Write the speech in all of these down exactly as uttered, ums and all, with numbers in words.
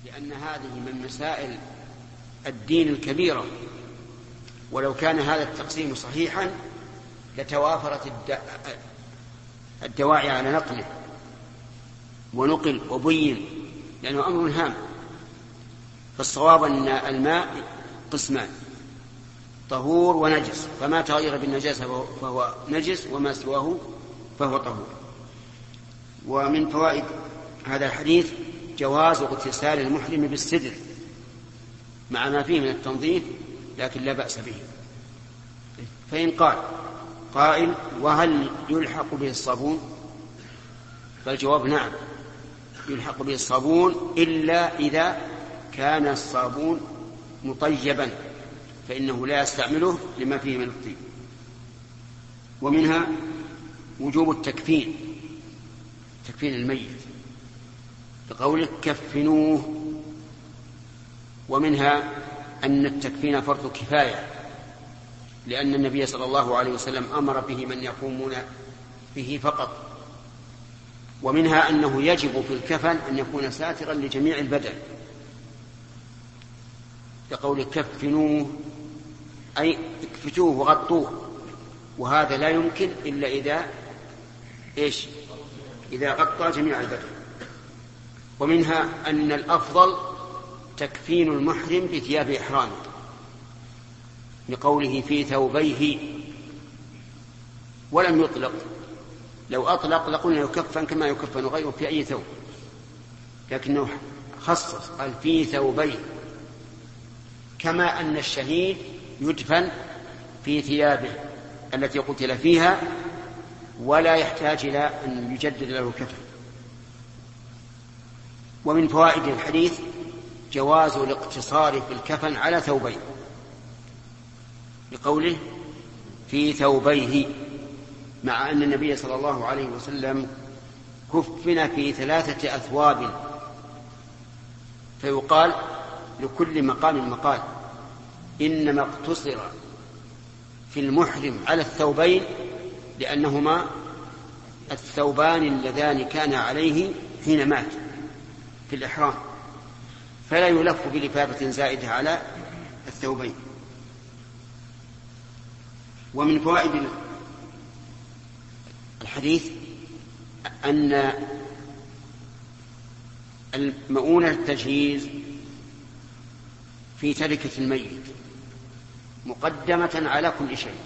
لأن هذه من مسائل الدين الكبيرة، ولو كان هذا التقسيم صحيحا لتوافرت الدواعي على نقله ونقل وبين، لأنه أمر هام. فالصواب أن الماء قسمان: طهور ونجس، فما تغير بالنجاسة فهو نجس، وما سواه فهو طهور. ومن فوائد هذا الحديث جواز اغتسال المحرم بالسدر مع ما فيه من التنظيف، لكن لا بأس به. فإن قال قائل: وهل يلحق به الصابون؟ فالجواب: نعم، يلحق به الصابون، إلا إذا كان الصابون مطيبا فإنه لا يستعمله لما فيه من الطيب. ومنها وجوب التكفين، تكفين الميت بقوله: كفنوه. ومنها أن التكفين فرض كفاية، لأن النبي صلى الله عليه وسلم أمر به من يقومون به فقط. ومنها أنه يجب في الكفن أن يكون ساترا لجميع البدن، بقول كفنوه أي اكفتوه وغطوه، وهذا لا يمكن إلا إذا إيش؟ إذا غطى جميع البدن. ومنها أن الأفضل تكفين المحرم بثياب إحرامه، لقوله في ثوبيه، ولم يطلق. لو أطلق لقلنا يكفن كما يكفن غيره في أي ثوب، لكنه خصص قال في ثوبيه، كما أن الشهيد يدفن في ثيابه التي قتل فيها ولا يحتاج إلى أن يجدد له كفن. ومن فوائد الحديث جواز الاقتصار في الكفن على ثوبين، بقوله في ثوبيه، مع أن النبي صلى الله عليه وسلم كفن في ثلاثة أثواب، فيقال لكل مقام مقال، إنما اقتصر في المحرم على الثوبين لأنهما الثوبان اللذان كان عليه حين مات في الإحرام، فلا يلف بلفافة زائدة على الثوبين. ومن فوائد الحديث أن المؤونة التجهيز في تركة الميت مقدمة على كل شيء،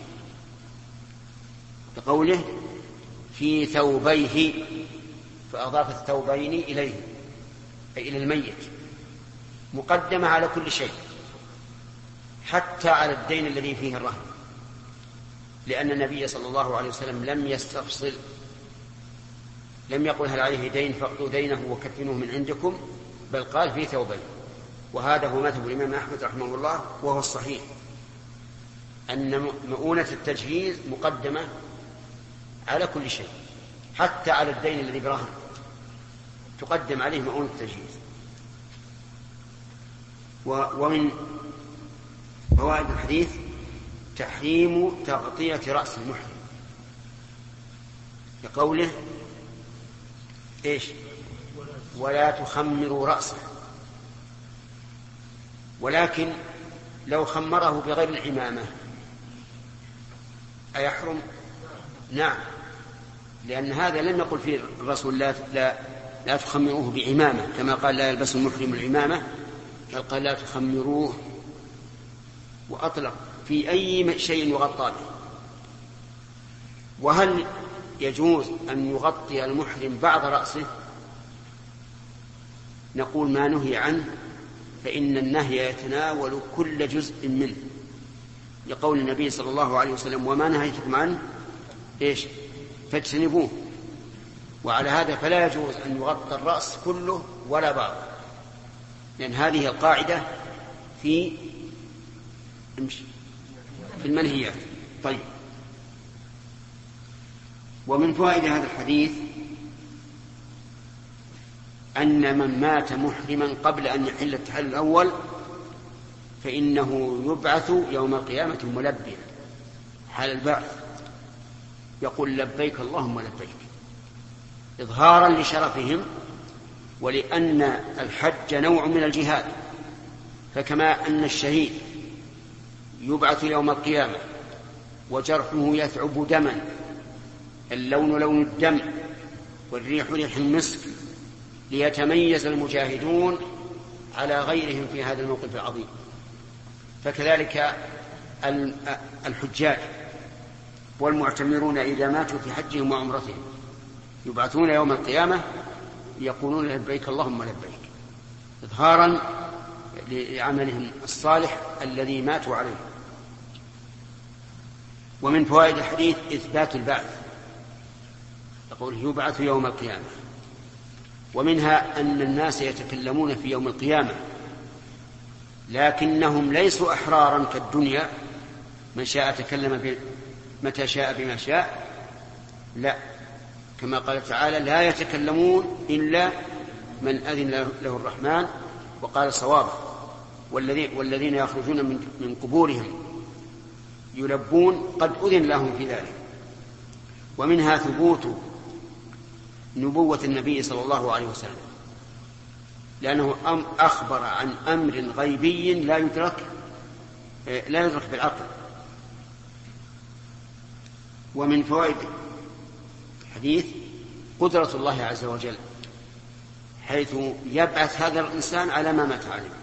بقوله في ثوبيه، فأضاف الثوبين إليه أي إلى الميت، مقدمة على كل شيء حتى على الدين الذي فيه الرهن، لأن النبي صلى الله عليه وسلم لم يستفصل، لم يقل هل عليه دين فاقضوا دينه وكفنوه من عندكم، بل قال في ثوبين. وهذا هو مذهب الإمام أحمد رحمه الله، وهو الصحيح أن مؤونة التجهيز مقدمة على كل شيء، حتى على الدين الذي برهن تقدم عليه مؤونة التجهيز. ومن فوائد الحديث تحريم تغطية رأس المحرم، لقوله إيش؟ ولا تخمروا رأسه. ولكن لو خمره بغير العمامة أيحرم؟ نعم، لأن هذا لم يقل فيه الرسول لا, لا, لا تخمروه بعمامة كما قال لا يلبس المحرم العمامة، بل قال لا تخمروه، وأطلق في أي شيء يغطى به. وهل يجوز أن يغطي المحرم بعض رأسه؟ نقول ما نهي عنه، فإن النهي يتناول كل جزء منه، لقول النبي صلى الله عليه وسلم وما نهيتكم عنه إيش فاجتنبوه. وعلى هذا فلا يجوز أن يغطى الرأس كله ولا بعض، لأن هذه القاعدة في في المنهيات. طيب، ومن فوائد هذا الحديث أن من مات محرما قبل أن يحل التحلل الأول فإنه يبعث يوم القيامة ملبيا حال البعث، يقول لبيك اللهم لبيك، إظهارا لشرفهم ولأن الحج نوع من الجهاد، فكما أن الشهيد يبعث يوم القيامة وجرحه يثعب دما، اللون لون الدم والريح ريح المسك، ليتميز المجاهدون على غيرهم في هذا الموقف العظيم، فكذلك الحجاج والمعتمرون إذا ماتوا في حجهم وعمرتهم يبعثون يوم القيامة يقولون لبيك اللهم لبيك، إظهارا لعملهم الصالح الذي ماتوا عليه. ومن فوائد الحديث إثبات البعث، يقول يبعث يوم القيامة. ومنها أن الناس يتكلمون في يوم القيامة لكنهم ليسوا أحرارا كالدنيا، من شاء تكلم متى شاء بما شاء، لا، كما قال تعالى لا يتكلمون إلا من أذن له الرحمن وقال صوابا، والذين يخرجون من قبورهم يلبون قد أذن لهم في ذلك. ومنها ثبوت نبوة النبي صلى الله عليه وسلم، لأنه أخبر عن أمر غيبي لا يدرك لا يدرك بالعقل. ومن فوائد الحديث قدرة الله عز وجل، حيث يبعث هذا الإنسان على ما مات عليه،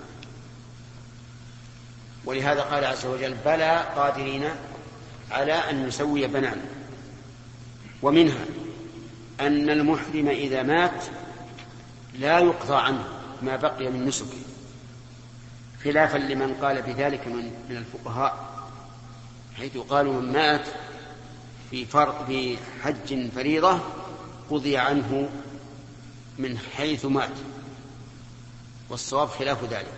ولهذا قال عز وجل بلى قادرين على أن نسوي بنانا. ومنها أن المحرم إذا مات لا يقضى عنه ما بقي من نسكه، خلافا لمن قال بذلك من, من الفقهاء، حيث قالوا من مات في, في حج فريضة قضي عنه من حيث مات، والصواب خلاف ذلك،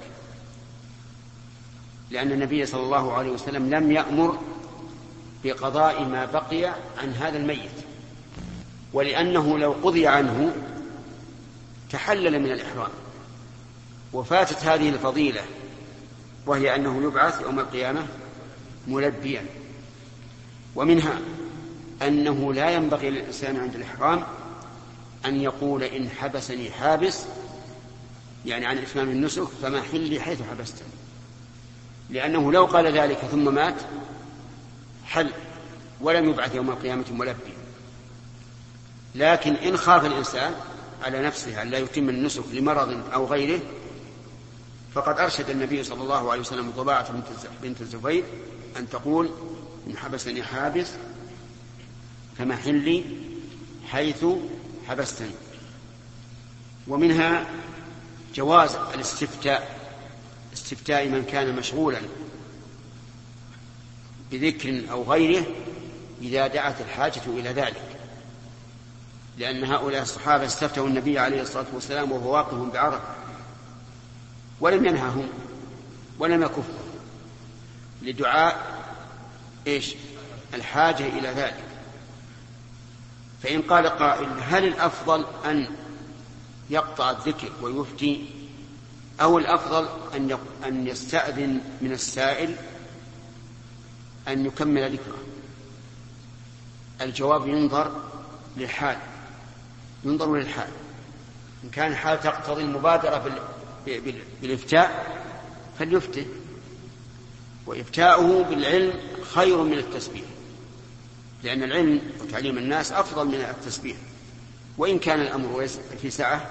لأن النبي صلى الله عليه وسلم لم يأمر بقضاء ما بقي عن هذا الميت، ولأنه لو قضي عنه تحلل من الإحرام وفاتت هذه الفضيلة، وهي أنه يبعث يوم القيامة ملبيا. ومنها أنه لا ينبغي للإنسان عند الإحرام أن يقول إن حبسني حابس، يعني عن إتمام النسك، فما حلي حيث حبستني، لأنه لو قال ذلك ثم مات حل ولم يبعث يوم القيامة ملبيا. لكن إن خاف الإنسان على نفسه أن لا يتم النسك لمرض أو غيره، فقد أرشد النبي صلى الله عليه وسلم طباعة بنت الزبير أن تقول إن حبسني حابس فمحلي حيث حبستني. ومنها جواز الاستفتاء، استفتاء من كان مشغولا بذكر أو غيره إذا دعت الحاجة إلى ذلك، لأن هؤلاء الصحابة استفتوا النبي عليه الصلاة والسلام وهو واقف بعرفة ولم ينههم ولم يكفهم لدعاء إيش الحاجة إلى ذلك. فإن قال قائل هل الأفضل أن يقطع الذكر ويفتي، أو الأفضل أن أن يستأذن من السائل أن يكمل ذكره؟ الجواب ينظر للحال، ينظر للحال. إن كان الحال تقتضي المبادرة بالإفتاء فليفته، وإفتاؤه بالعلم خير من التسبيح، لأن العلم وتعليم الناس أفضل من التسبيح. وإن كان الأمر في سعة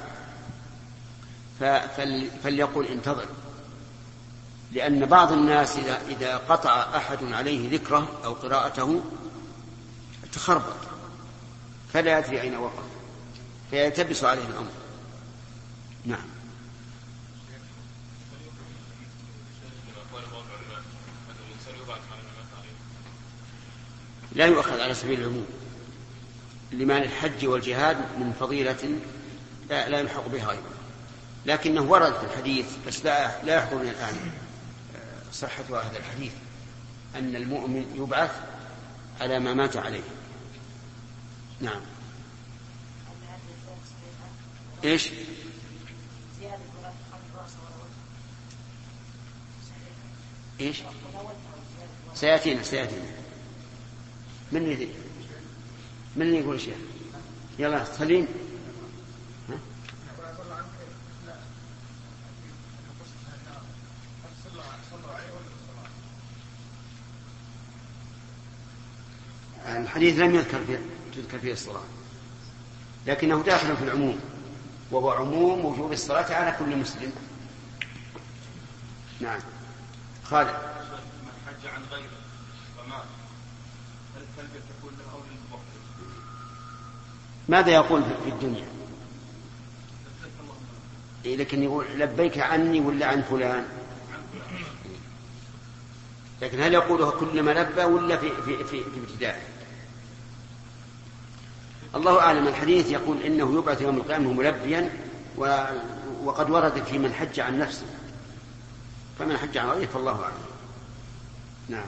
فليقول انتظر، لأن بعض الناس إذا قطع أحد عليه ذكره أو قراءته تخربط فلا يدري أين وقف فيلتبس عليه الأمر. نعم. لا يؤخذ على سبيل العموم، لمن الحج والجهاد من فضيلة لا, لا يلحق بها أيضا، لكنه ورد في الحديث، بس لا, لا يحضرني الآن صحة هذا الحديث، أن المؤمن يبعث على ما مات عليه. نعم. إيش؟ إيش؟ سيأتينا سيأتينا من يدي من يقول شيء؟ يلا سليم. ها؟ الحديث لم يذكر فيه تذكر فيه الصلاة، لكنه داخل في العموم، وهو عموم وجوب الصلاة على كل مسلم. نعم. خالد. من حج عن غيره فمات، هل التلبية تكون له أو للمحرم؟ ماذا يقول في الدنيا؟ لكن يقول لبيك عني ولا عن فلان؟ لكن هل يقولها كلما لبى ولا في في في, في ابتداء؟ الله أعلم. الحديث يقول إنه يبعث يوم القيامة ملبيا، وقد ورد في من حج عن نفسه، فمن حج عن غيره فالله أعلم. نعم.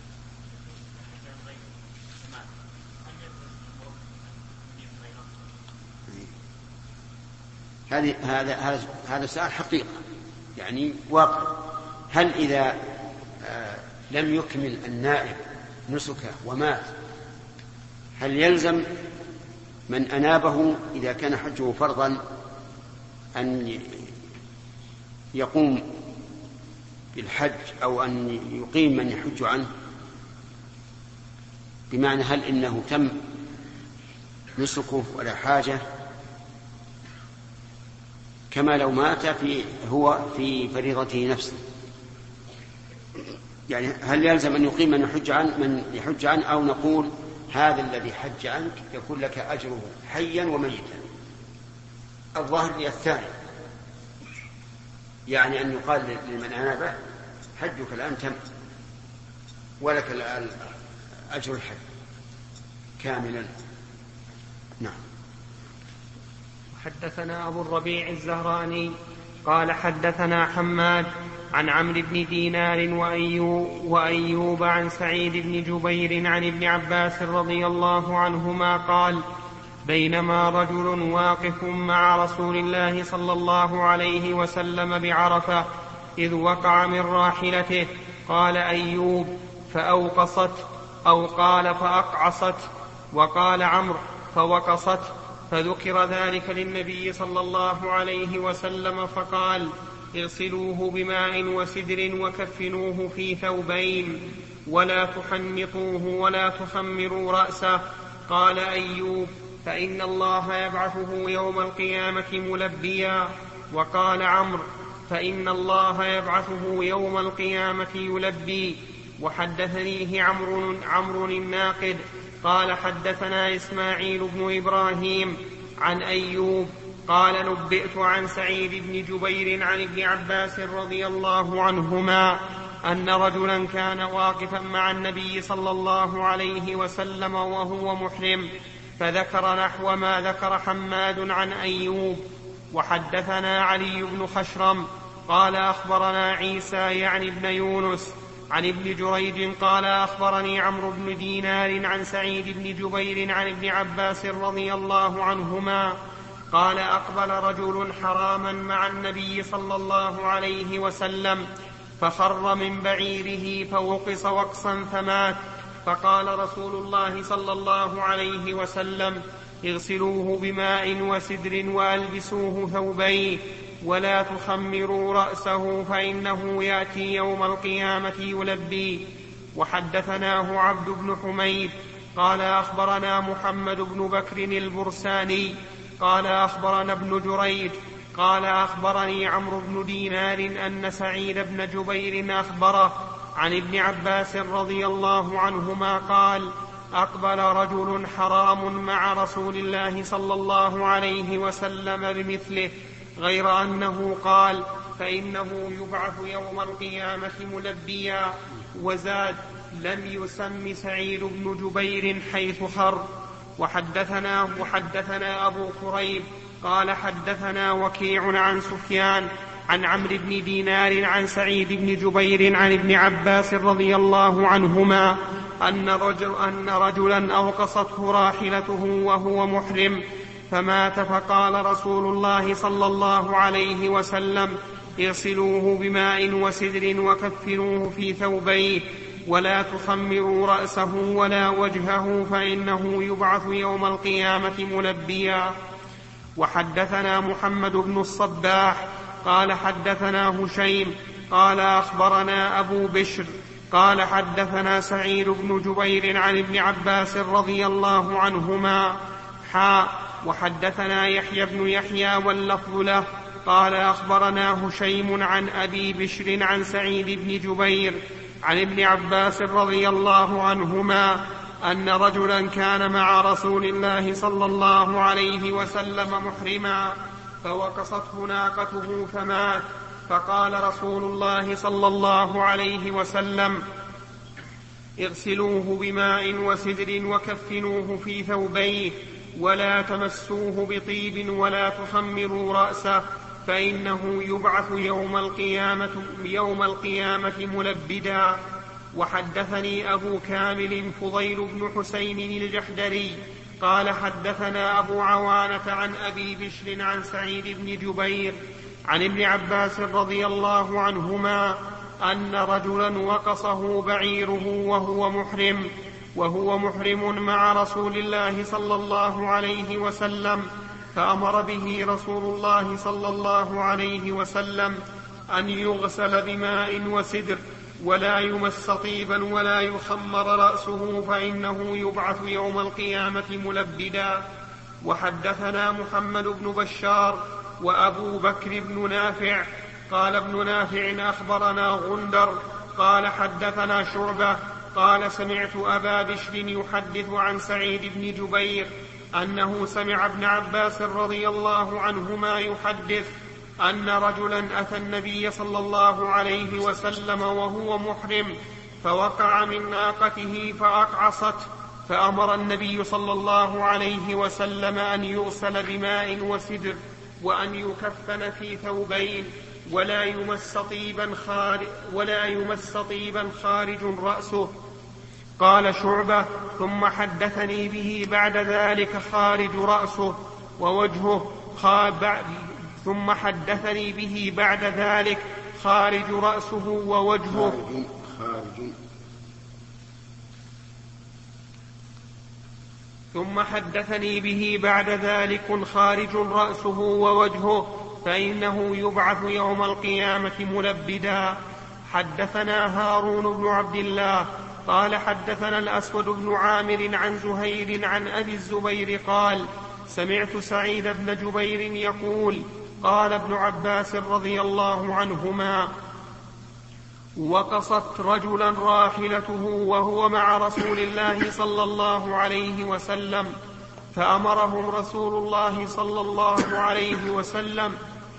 هذه هذا هذا هذا سؤال حقيقة، يعني واقع. هل إذا آه لم يكمل النائب نسكه ومات، هل يلزم من أنابه إذا كان حجه فرضا أن يقوم بالحج أو أن يقيم من يحج عنه؟ بمعنى هل إنه تم نسكه ولا حاجة كما لو مات في هو في فريضته نفسه؟ يعني هل يلزم أن يقيم من يحج عن من يحج عنه، أو نقول هذا الذي حج عنك يكون لك أجره حيا وميتا؟ الظاهر لي الثاني، يعني أن يقال لمن أنابه حجك الآن تم ولك أجر الحج كاملا. نعم. حدثنا أبو الربيع الزهراني قال حدثنا حماد عن عمرو بن دينار وأيوب, وأيوب عن سعيد بن جبير عن ابن عباس رضي الله عنهما قال بينما رجل واقف مع رسول الله صلى الله عليه وسلم بعرفة إذ وقع من راحلته، قال أيوب فأوقصت، أو قال فأقعصت، وقال عمرو فوقصت، فذكر ذلك للنبي صلى الله عليه وسلم فقال اغسلوه بماء وسدر وكفنوه في ثوبين ولا تحنطوه ولا تخمروا رأسه. قال أيوب فإن الله يبعثه يوم القيامة ملبيا. وقال عمرو فإن الله يبعثه يوم القيامة يلبي. وحدثنيه عمرو, عمرو الناقد قال حدثنا إسماعيل بن إبراهيم عن أيوب قال نبئت عن سعيد بن جبير عن ابن عباس رضي الله عنهما أن رجلا كان واقفا مع النبي صلى الله عليه وسلم وهو محرم، فذكر نحو ما ذكر حماد عن أيوب. وحدثنا علي بن خشرم قال أخبرنا عيسى يعني ابن يونس عن ابن جريج قال أخبرني عمرو بن دينار عن سعيد بن جبير عن ابن عباس رضي الله عنهما قال أقبل رجل حراما مع النبي صلى الله عليه وسلم فخر من بعيره فوقص وقصا فمات، فقال رسول الله صلى الله عليه وسلم اغسلوه بماء وسدر وألبسوه ثوبيه ولا تخمروا رأسه فإنه يأتي يوم القيامة يلبي. وحدثناه عبد بن حميد قال أخبرنا محمد بن بكر البرساني قال أخبرنا ابن جريج قال أخبرني عمرو بن دينار أن سعيد بن جبير أخبره عن ابن عباس رضي الله عنهما قال أقبل رجل حرام مع رسول الله صلى الله عليه وسلم بمثله، غير أنه قال فإنه يبعث يوم القيامة ملبيا. وزاد لم يسم سعيد بن جبير حيث خر. وحدثنا وحدثنا أبو كريب قال حدثنا وكيع عن سفيان عن عمرو بن دينار عن سعيد بن جبير عن ابن عباس رضي الله عنهما أن, رجل أن رجلا أوقصته راحلته وهو محرم فمات، فقال رسول الله صلى الله عليه وسلم اغسلوه بماء وسدر وكفنوه في ثوبيه ولا تخمروا رأسه ولا وجهه فإنه يبعث يوم القيامة ملبيا. وحدثنا محمد بن الصباح قال حدثنا هشيم قال أخبرنا أبو بشر قال حدثنا سعيد بن جبير عن ابن عباس رضي الله عنهما حاء وحدثنا يحيى بن يحيى واللفظ له قال أخبرنا هشيم عن أبي بشر عن سعيد بن جبير عن ابن عباس رضي الله عنهما أن رجلا كان مع رسول الله صلى الله عليه وسلم محرما فوقصته ناقته فمات، فقال رسول الله صلى الله عليه وسلم اغسلوه بماء وسدر وكفنوه في ثوبيه ولا تمسوه بطيب ولا تخمروا رأسه فإنه يبعث يوم القيامة, يوم القيامة ملبدا. وحدثني أبو كامل فضيل بن حسين الجحدري قال حدثنا أبو عوانة عن أبي بشر عن سعيد بن جبير عن ابن عباس رضي الله عنهما أن رجلا وقصه بعيره وهو محرم وهو محرم مع رسول الله صلى الله عليه وسلم، فأمر به رسول الله صلى الله عليه وسلم أن يغسل بماء وسدر ولا يمس طيبا ولا يخمر رأسه فإنه يبعث يوم القيامة ملبدا. وحدثنا محمد بن بشار وأبو بكر بن نافع قال ابن نافع أخبرنا غندر قال حدثنا شعبة قال سمعت أبا بشر يحدث عن سعيد بن جبير أنه سمع ابن عباس رضي الله عنهما يحدث أن رجلا أتى النبي صلى الله عليه وسلم وهو محرم فوقع من ناقته فأقعصت، فأمر النبي صلى الله عليه وسلم أن يغسل بماء وسدر وأن يكفن في ثوبين ولا يمس طيبا خارج, ولا يمس طيبا خارج رأسه. قال شعبة ثم حدثني به بعد ذلك خارج رأسه ووجهه خاب ثم حدثني به بعد ذلك خارج رأسه ووجهه خارج ثم حدثني به بعد ذلك خارج رأسه ووجهه فإنه يبعث يوم القيامة ملبدا. حدثنا هارون بن عبد الله قال حدثنا الأسود بن عامر عن زهير عن أبي الزبير قال سمعت سعيد بن جبير يقول قال ابن عباس رضي الله عنهما وقصت رجلا راحلته وهو مع رسول الله صلى الله عليه وسلم فأمرهم رسول الله صلى الله عليه وسلم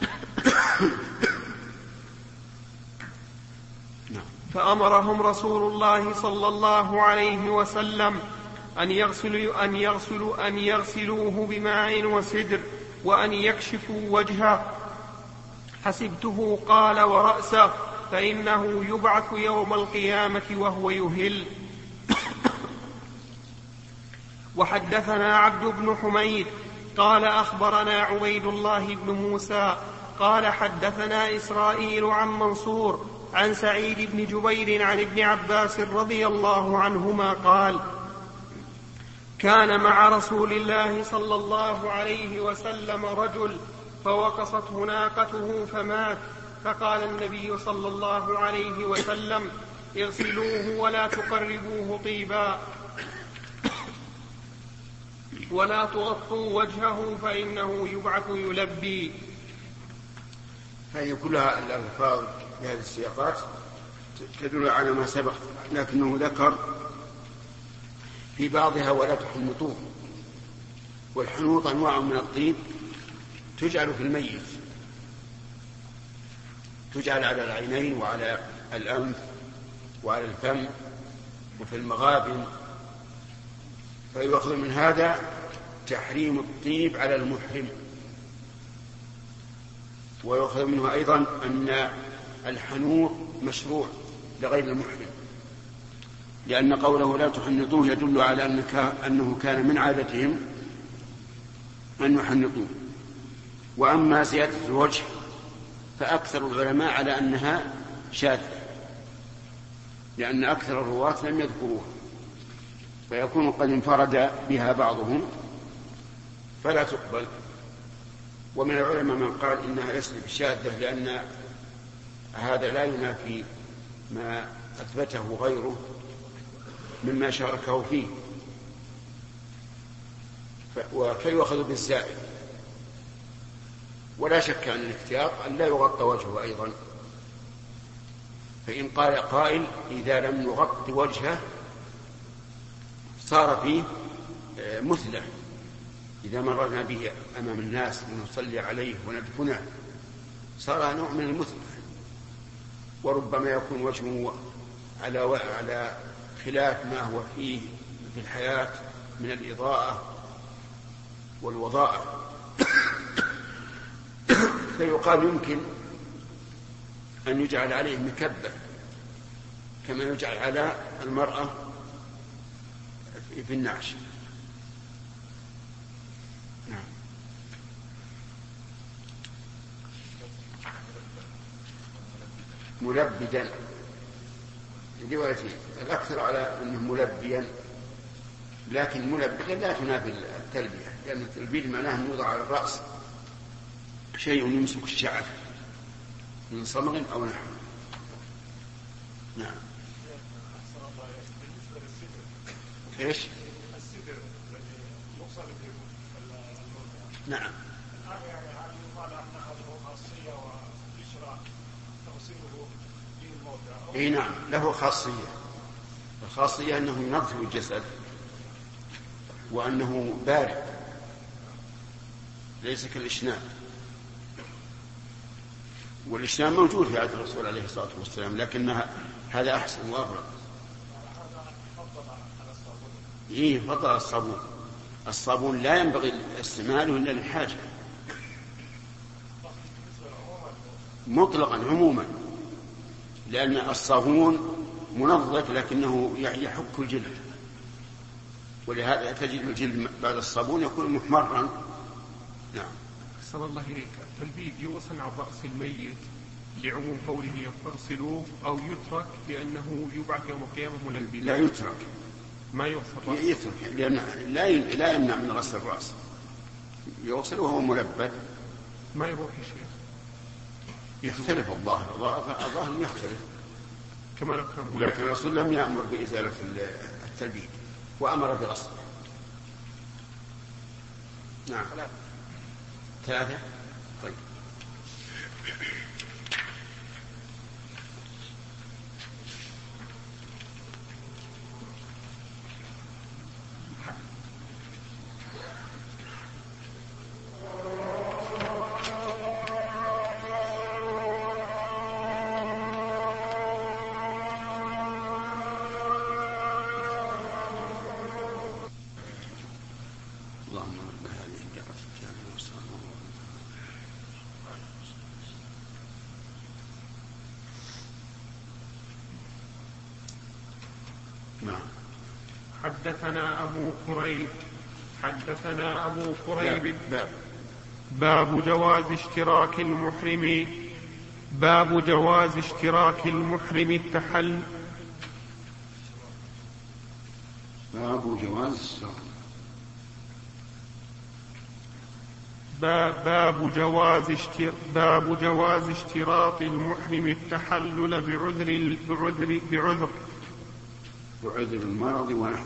فأمرهم رسول الله صلى الله عليه وسلم أن يغسلوا أن يغسلوا أن يغسلوه بماء وسدر وأن يكشفوا وجهه. حسبته قال ورأسه فإنه يبعث يوم القيامة وهو يهل. وحدثنا عبد بن حميد قال أخبرنا عبيد الله بن موسى قال حدثنا إسرائيل عن منصور عن سعيد بن جبير عن ابن عباس رضي الله عنهما قال كان مع رسول الله صلى الله عليه وسلم رجل فوقصته ناقته فمات، فقال النبي صلى الله عليه وسلم اغسلوه ولا تقربوه طيبا ولا تغطوا وجهه فإنه يبعث يلبي. هذه كلها الألفاظ بهذه السياقات تدل على ما سبق، لكنه ذكر في بعضها ولا تحنطوه. والحنوط أنواع من الطيب تجعل في الميت، تجعل على العينين وعلى الأنف وعلى الفم وفي المغابن، فيؤخذ من هذا تحريم الطيب على المحرم، ويؤخذ منه أيضا أن الحنوط مشروع لغير المحرم، لأن قوله لا تحنطوه يدل على أنه كان من عادتهم أن يحنطوه. وأما زيادة الوجه فأكثر العلماء على أنها شاذة، لأن أكثر الرواة لم يذكروها، فيكون قد انفرد بها بعضهم فلا تقبل. ومن العلماء من قال إنها ليست بشاذة، لأن هذا لا ينافي ما أثبته غيره مما شاركه فيه، وكي يؤخذ بالزائد. ولا شك أن الاحتياط أن لا يغطى وجهه أيضا، فإن قال قائل إذا لم نغطي وجهه صار فيه مثلة، إذا مررنا به أمام الناس ونصلي عليه وندفنه صار نوع من المثلة، وربما يكون وجهه على على خلاف ما هو فيه في الحياة من الإضاءة والوظائف. فيقال يمكن أن يجعل عليه مكبة كما يجعل على المرأة في النعش. نعم. ملبدا روايتين، الأكثر على أنه ملبيا، لكن ملبدا لا تنافي التلبية، لأن التلبية معناه أن يوضع على الرأس شيء يمسك الشعر من صمغ أو نحو. نعم. ايش؟ السدر الذي يقصد به الموتى. نعم. الآن يعني هل يقال أنها له خاصية ويشرع تغسيله للموتى؟ اي نعم، له خاصية. الخاصية أنه ينظف الجسد وأنه بارد ليس كالإشنان، والإشنان موجود في عهد الرسول عليه الصلاة والسلام، لكن هذا أحسن وأبرد. إيه فضل الصابون. الصابون لا ينبغي استعماله إلا للحاجة مطلقا عموما، لأن الصابون منظف لكنه يحك الجلد، ولهذا تجد الجلد بعد الصابون يكون محمرا. نعم. صلى الله عليك. التلبيد يوصل على رأس الميت لعموم قوله فاغسلوه، أو يترك لأنه يبعث يوم القيامة ملبدا؟ لا يترك، ما يغسل رأسه. يترك لأن لا لا يمنع من غسل الرأس، يغسل وهو ملبد. ما يروح يا شيخ؟ يختلف الظاهر، الظاهر يختلف كما لو كان، لكن الرسول لم يأمر بإزالة التلبيد وأمر بغسله. نعم. ثلاثة. طيب. حدثنا أبو كريب حدثنا أبو كريب باب. باب جواز اشتراك المحرم باب جواز اشتراك المحرم التحل باب جواز باب جواز اشتر باب جواز اشتراط المحرم التحلل بعذر بعذر بعذر بعذر المرض ونحوه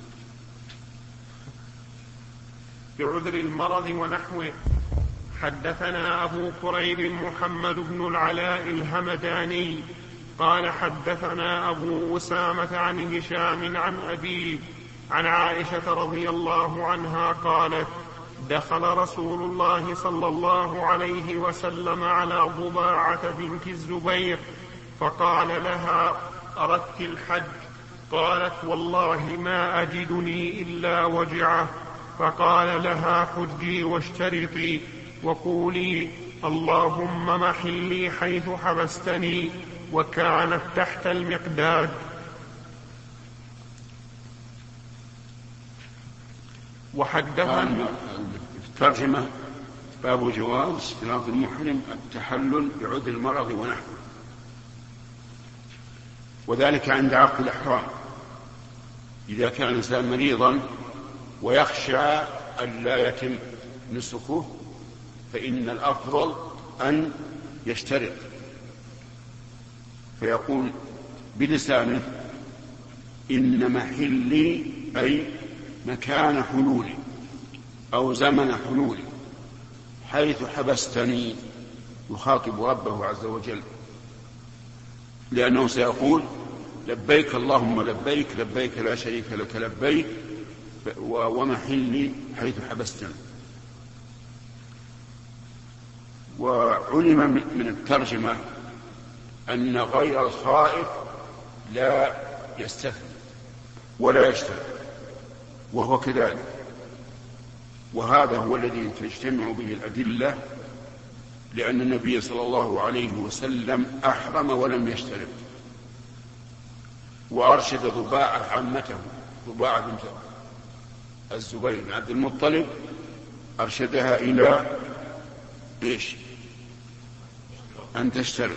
بعذر المرض ونحوه. حدثنا أبو كريب محمد بن العلاء الهمداني قال حدثنا أبو أسامة عن هشام عن أبيه عن عائشة رضي الله عنها قالت دخل رسول الله صلى الله عليه وسلم على ضباعة بنت الزبير فقال لها أردت الحج؟ قالت والله ما أجدني إلا وجعه. فقال لها حجي واشترطي وقولي اللهم محلي حيث حبستني، وكانت تحت المقداد. وحدثنا الترجمة باب جواز اشتراط المحرم التحلل بعذر المرض ونحوه، وذلك عند عقد الإحرام إذا كان الإنسان مريضا ويخشى أن لا يتم نسكه فإن الأفضل أن يشترط، فيقول بلسانه إن محلي أي مكان حلولي أو زمن حلولي حيث حبستني، يخاطب ربه عز وجل، لأنه سيقول لبيك اللهم لبيك لبيك لا شريك لك لبيك ومحلي حيث حبستني. وعلم من الترجمة أن غير الخائف لا يستثني ولا يشترك، وهو كذلك، وهذا هو الذي تجتمع به الأدلة، لأن النبي صلى الله عليه وسلم أحرم ولم يشترك، وأرشد ضباعة عمته ضباعة بنت الزبير بن عبد المطلب، أرشدها إلى إيش؟ أن تشترك.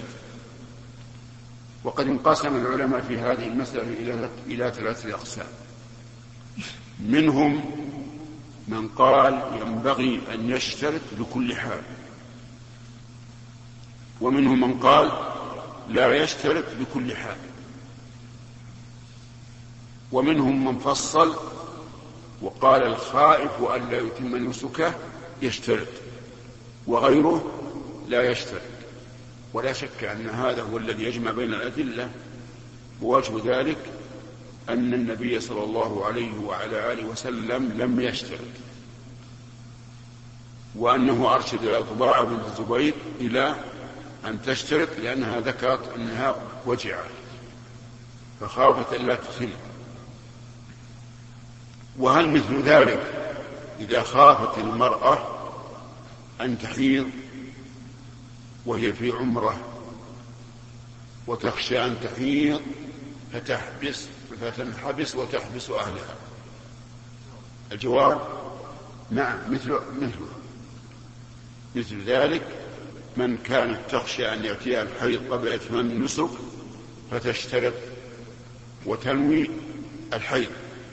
وقد انقسم العلماء في هذه المسألة إلى إلى ثلاثة أقسام، منهم من قال ينبغي أن يشترك بكل حال، ومنهم من قال لا يشترك بكل حال، ومنهم من فصل وقال الخائف وأن لا يتم نسكه يشترك وغيره لا يشترك. ولا شك أن هذا هو الذي يجمع بين الأدلة، ووجه ذلك أن النبي صلى الله عليه وعلى آله وسلم لم يشترك، وأنه أرشد إلى ضباعة بنت الزبير إلى أن تشترك، لأنها ذكرت أنها وجعت فخافت أن لا تتم. وهل مثل ذلك إذا خافت المرأة أن تحيض وهي في عمره وتخشى أن تحيض فتحبس فتنحبس وتحبس أهلها؟ الجواب نعم، مثل مثل مثل ذلك من كانت تخشى أن يأتيها الحيض قبل إتمام النسك فتشترط وتنوي الحيض.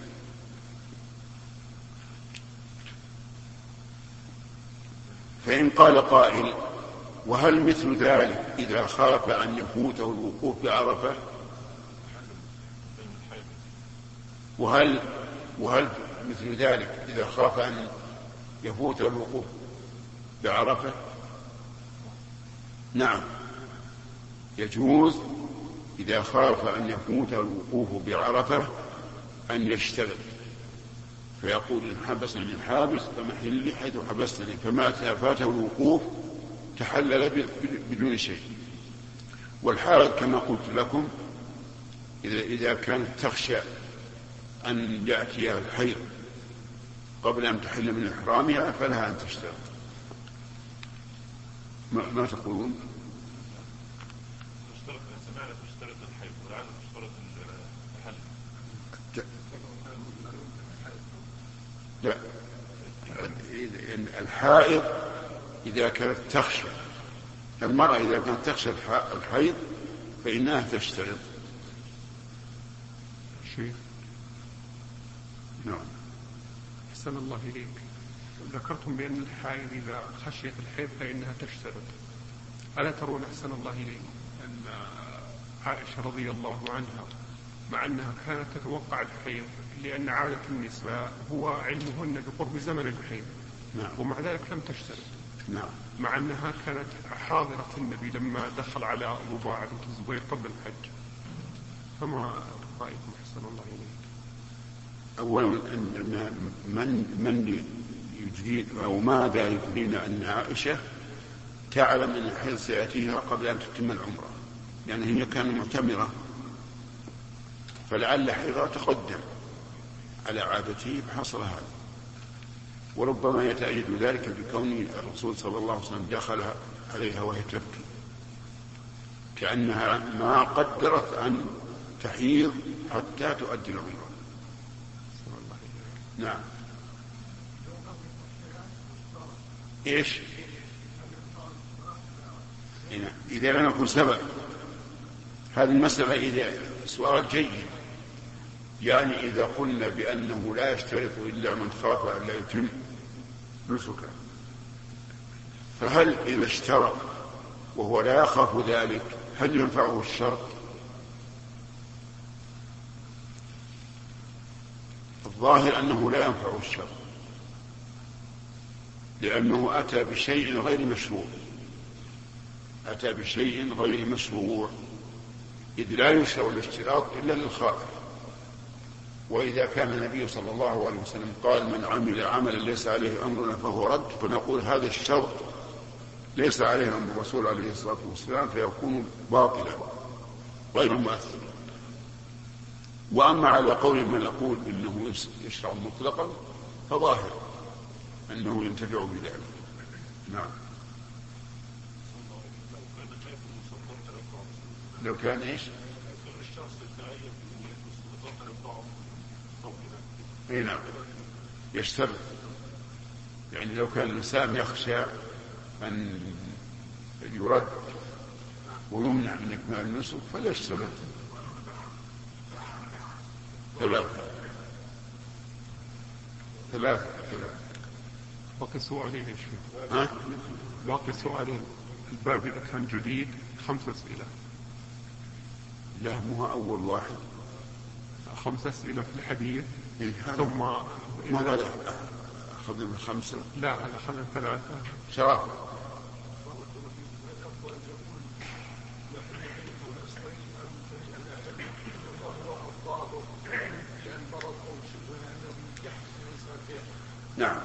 فإن قال قائل وهل مثل ذلك إذا خاف أن يفوته الوقوف بعرفة؟ وهل وهل مثل ذلك إذا خاف أن يفوت الوقوف بعرفة؟ نعم، يجوز إذا خاف أن يفوت الوقوف بعرفة أن يشتغل فيقول إن حبسني الحابس فمحلي حيث حبستني، فما فاته الوقوف تحلل بدون شيء. والحالة كما قلت لكم إذا, إذا كانت تخشى أن يأتيها الحيض قبل أن تحل من إحرامها فلها أن تشتغل. ما, ما تقولون؟ تشترط سمعنا تشترط الحيض والعادة تشترط الحل. لا، الحائض إذا كانت تخشى، المرأة إذا كانت تخشى الحيض فإنها تشترط. شيخ نعم. أحسن الله إليك، ذكرتم بأن الحائض إذا خشيت الحيض فإنها تشترط، ألا ترون أحسن الله إليك أن عائشة رضي الله عنها مع أنها كانت تتوقع الحيض لأن عادة النساء هو علمهن بقرب زمن الحيض، نعم. ومع ذلك لم تشترط، نعم. مع أنها كانت حاضرة النبي لما دخل على ضباعة بنت الزبير قبل الحج، فما رأيكم أحسن الله إليك؟ أولا من من يجري أو ماذا يدرينا أن عائشة تعلم أن الحيض سيأتيها قبل أن تتم العمرة، يعني هي كانت معتمرة، فلعل حيضها تقدم على عادته فحصل هذا. وربما يتأيد ذلك بكون الرسول صلى الله عليه وسلم دخل عليها وهي تبكي، كأنها ما قدرت أن تحيض حتى تؤدي العمرة. نعم. إيش؟ إذا لم يكن سبب، هذه المسألة إذا سؤال جيد، يعني إذا قلنا بأنه لا يشترط إلا من خاف أن لا يتم نسكه، فهل إذا اشترط وهو لا يخاف ذلك هل ينفعه الشرط؟ الظاهر أنه لا ينفع الشر، لأنه أتى بشيء غير مشروع، أتى بشيء غير مشروع، إذ لا يشرع الاشتراط إلا للخائف. وإذا كان النبي صلى الله عليه وسلم قال من عمل عملا ليس عليه أمرنا فهو رد، فنقول هذا الشرط ليس عليه أمر الرسول عليه الصلاة والسلام، فيكون باطلا غير مؤثر. وأما على قول من يقول إنه يشرع مطلقا فظاهر أنه ينتفع بذلك. نعم. لو كان إيش؟ اي نعم يشترط، يعني لو كان الإنسان يخشى أن يرد ويمنع من إكمال النسك فليشترط ثلاثة ثلاثة ثلاثة. باقي سؤالين يا شيخ. ها؟ باقي سؤالين. الباب إذا كان جديد خمس أسئلة. لا مو أول واحد. خمس أسئلة في الحديث. إيه ثم ماذا أخذ من خمسة؟ لا أنا أخذ ثلاثة. شرف. نعم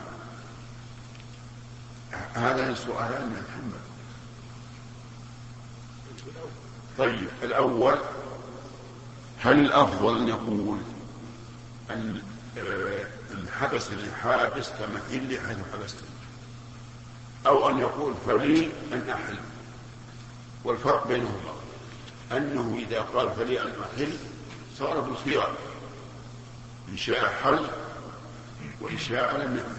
هذا سؤالان من محمد. طيب الأول، هل الأفضل أن يقول أن حبس الحابس كمحل حيث حبسته، أو أن يقول فلي أن أحل؟ والفرق بينهما أنه إذا قال فلي أن أحل صار بالخيار، إن شاء حل وإن شاء لم يحل.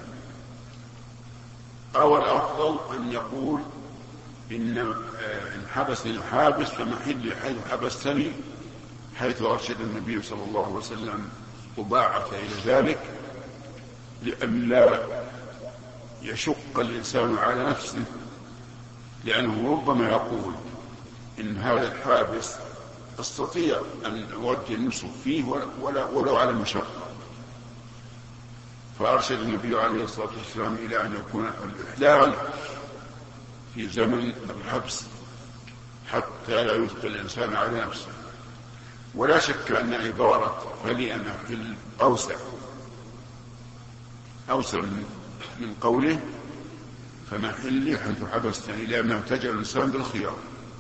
أو الأفضل أن يقول إن حبس الحابس فمحل حيث حبستني، حيث أرشد النبي صلى الله عليه وسلم وباعث إلى ذلك لئلا يشق الإنسان على نفسه، لأنه ربما يقول إن هذا الحابس أستطيع أن أوجه النسك فيه ولو على المشقة، فأرشد النبي عليه الصلاة والسلام إلى أن يكون الإحلال في زمن الحبس حتى لا يثقل الإنسان على نفسه. ولا شك أن عبارة فلي أن أحل أوسع أوسع من قوله فمحلي حيث حبستني، لأنه تجعل الإنسان بالخيار.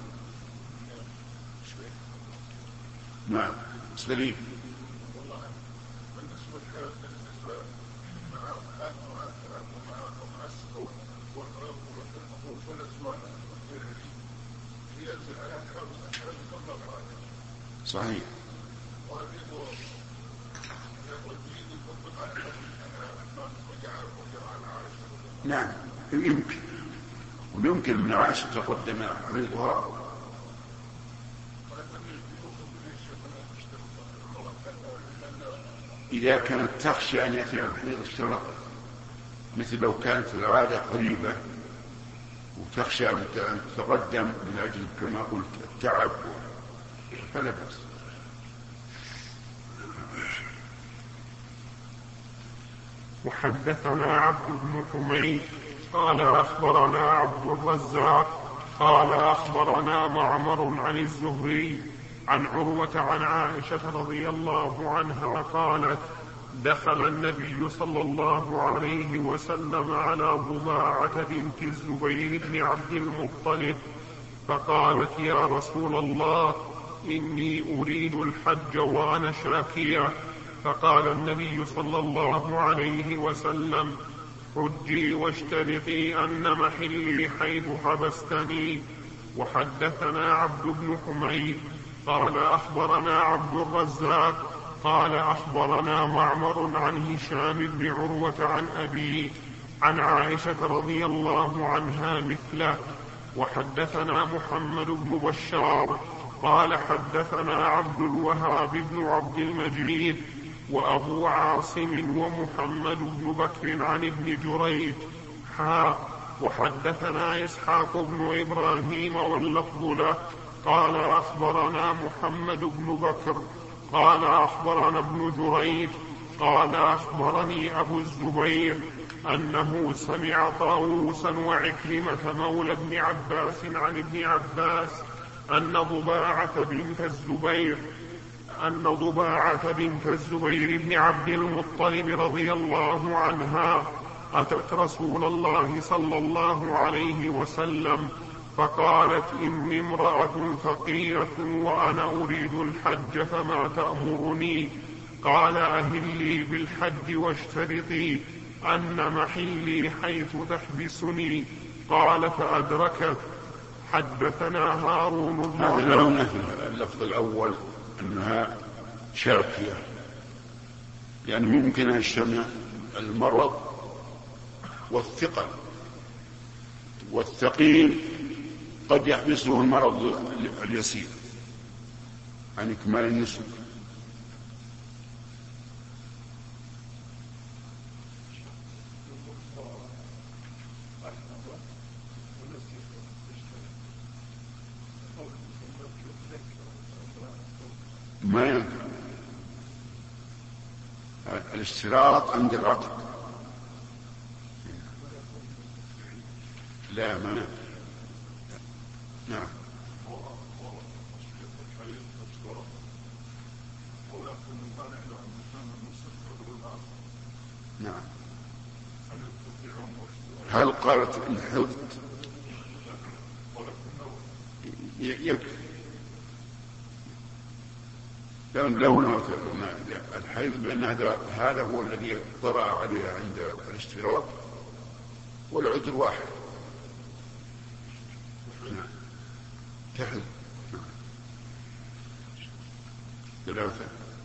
نعم سليم. صحيح. نعم يمكن، ويمكن من عائشة تقدم عريضها. إذا كانت تخشى أن يأتي الحيض اشتراط، مثل لو كانت العادة قريبة وتخشى أن تتقدم من أجل كما قلت التعب فلا بأس. وحدثنا عبد بن حميد قال أخبرنا عبد الرزاق قال أخبرنا معمر عن الزهري عن عروة عن عائشة رضي الله عنها قالت دخل النبي صلى الله عليه وسلم على ضباعة بنت الزبير بن عبد المطلب فقالت يا رسول الله إني أريد الحج وأنا شاكية، فقال النبي صلى الله عليه وسلم حجي واشترطي أن محلي حيث حبستني. وحدثنا عبد بن حميد قال أخبرنا عبد الرزاق قال أخبرنا معمر عن هشام بن عروة عن أبيه عن عائشة رضي الله عنها مثله. وحدثنا محمد بن بشار قال حدثنا عبد الوهاب بن عبد المجيد وأبو عاصم ومحمد بن بكر عن ابن جريج حا وحدثنا إسحاق بن إبراهيم واللفظ له قال أخبرنا محمد بن بكر قال أخبرنا ابن جريج قال أخبرني أبو الزبير أنه سمع طاووسا وعكرمة مولى ابن عباس عن ابن عباس أن ضباعة بنت الزبير أن ضباعة بنت الزبير بن عبد المطلب رضي الله عنها أتت رسول الله صلى الله عليه وسلم فقالت إني امرأة فقيرة وأنا أريد الحج فما تأمرني؟ قال أهلي بالحج واشترطي أن محلي حيث تحبسني. قال فأدركت. حدثنا هارون بن هذا اللفظ الأول أنها شرقية، يعني ممكن أن يجتمع المرض والثقل، والثقيل قد يحبسه المرض اليسير عن إكمال النسك. ما ينفع الاشتراط عند العقد، لا ما نعم. نعم نعم. هل قالت إن حلت يكفي له الحيض، بأن هذا هو الذي طرأ عليها عند الاشتراط، والعذر واحد. نعم تحل. نعم ثلاثة.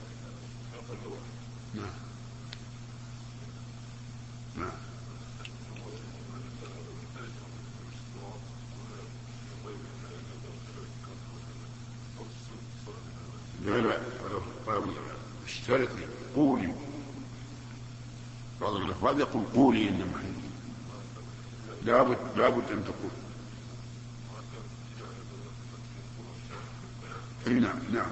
نعم نعم. لا لا اشترطي قولي، بعض الألفاظ يقول قولي إنما لابد لابد أن تقول. نعم نعم.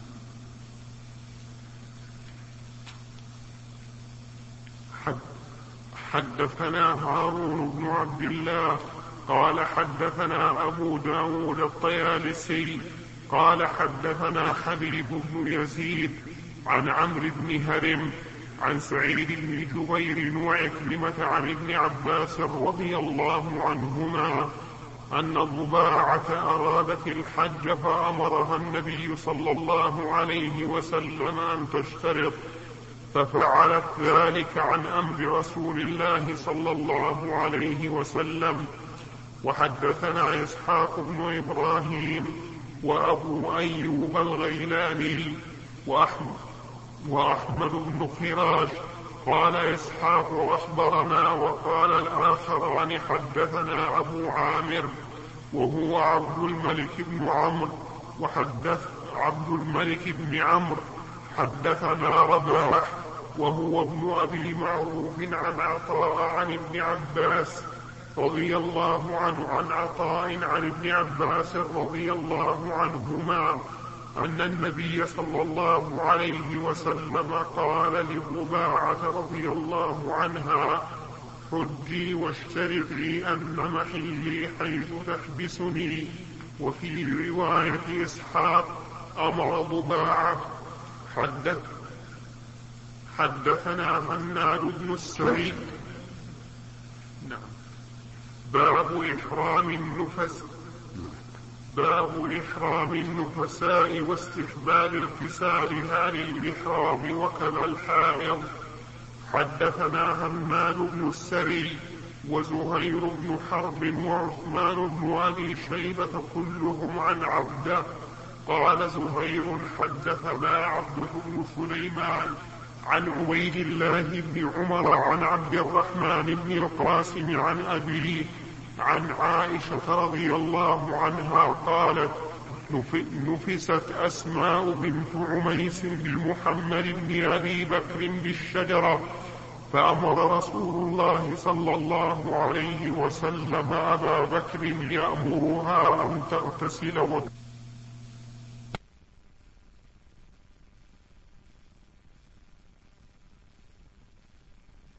حدثنا هارون بن عبد الله قال حدثنا أبو داود الطيالسي قال حدثنا حبيب بن يزيد عن عمرو بن هرم عن سعيد بن جبير وعكرمة عن ابن عباس رضي الله عنهما أن الضباعة أرادت الحج فأمرها النبي صلى الله عليه وسلم أن تشترط، ففعلت ذلك عن أمر رسول الله صلى الله عليه وسلم. وحدثنا إسحاق بن إبراهيم وأبو أيوب الغيلاني وأحمد, وأحمد بن خراج قال إسحاق أخبرنا، وقال الآخر عن حدثنا أبو عامر وهو عبد الملك بن عمرو وحدث عبد الملك بن عمرو حدثنا رباح وهو ابن أبي معروف عن عطاء عن ابن عباس رضي الله عنه عن عطاء عن ابن عباس رضي الله عنهما أن النبي صلى الله عليه وسلم قال لضباعة رضي الله عنها حجي واشترطي أن محلي حيث تحبسني. وفي رواية إسحاق أمر ضباعة. حدث حدثنا مناد بن السري. نعم. باب إحرام النفس باب إحرام النفساء واستحباب اغتسالها للإحرام وكذا الحائض. حدثنا هماد بن السري وزهير بن حرب وعثمان بن أبي شيبة كلهم عن عبده. قال زهير حدثنا عبده بن سليمان عن عبيد الله بن عمر عن عبد الرحمن بن القاسم عن أبيه عن عائشة رضي الله عنها قالت نفست أسماء بنت عميس بمحمد بن أبي بكر بالشجرة، فأمر رسول الله صلى الله عليه وسلم أبا بكر يأمرها أن تغتسل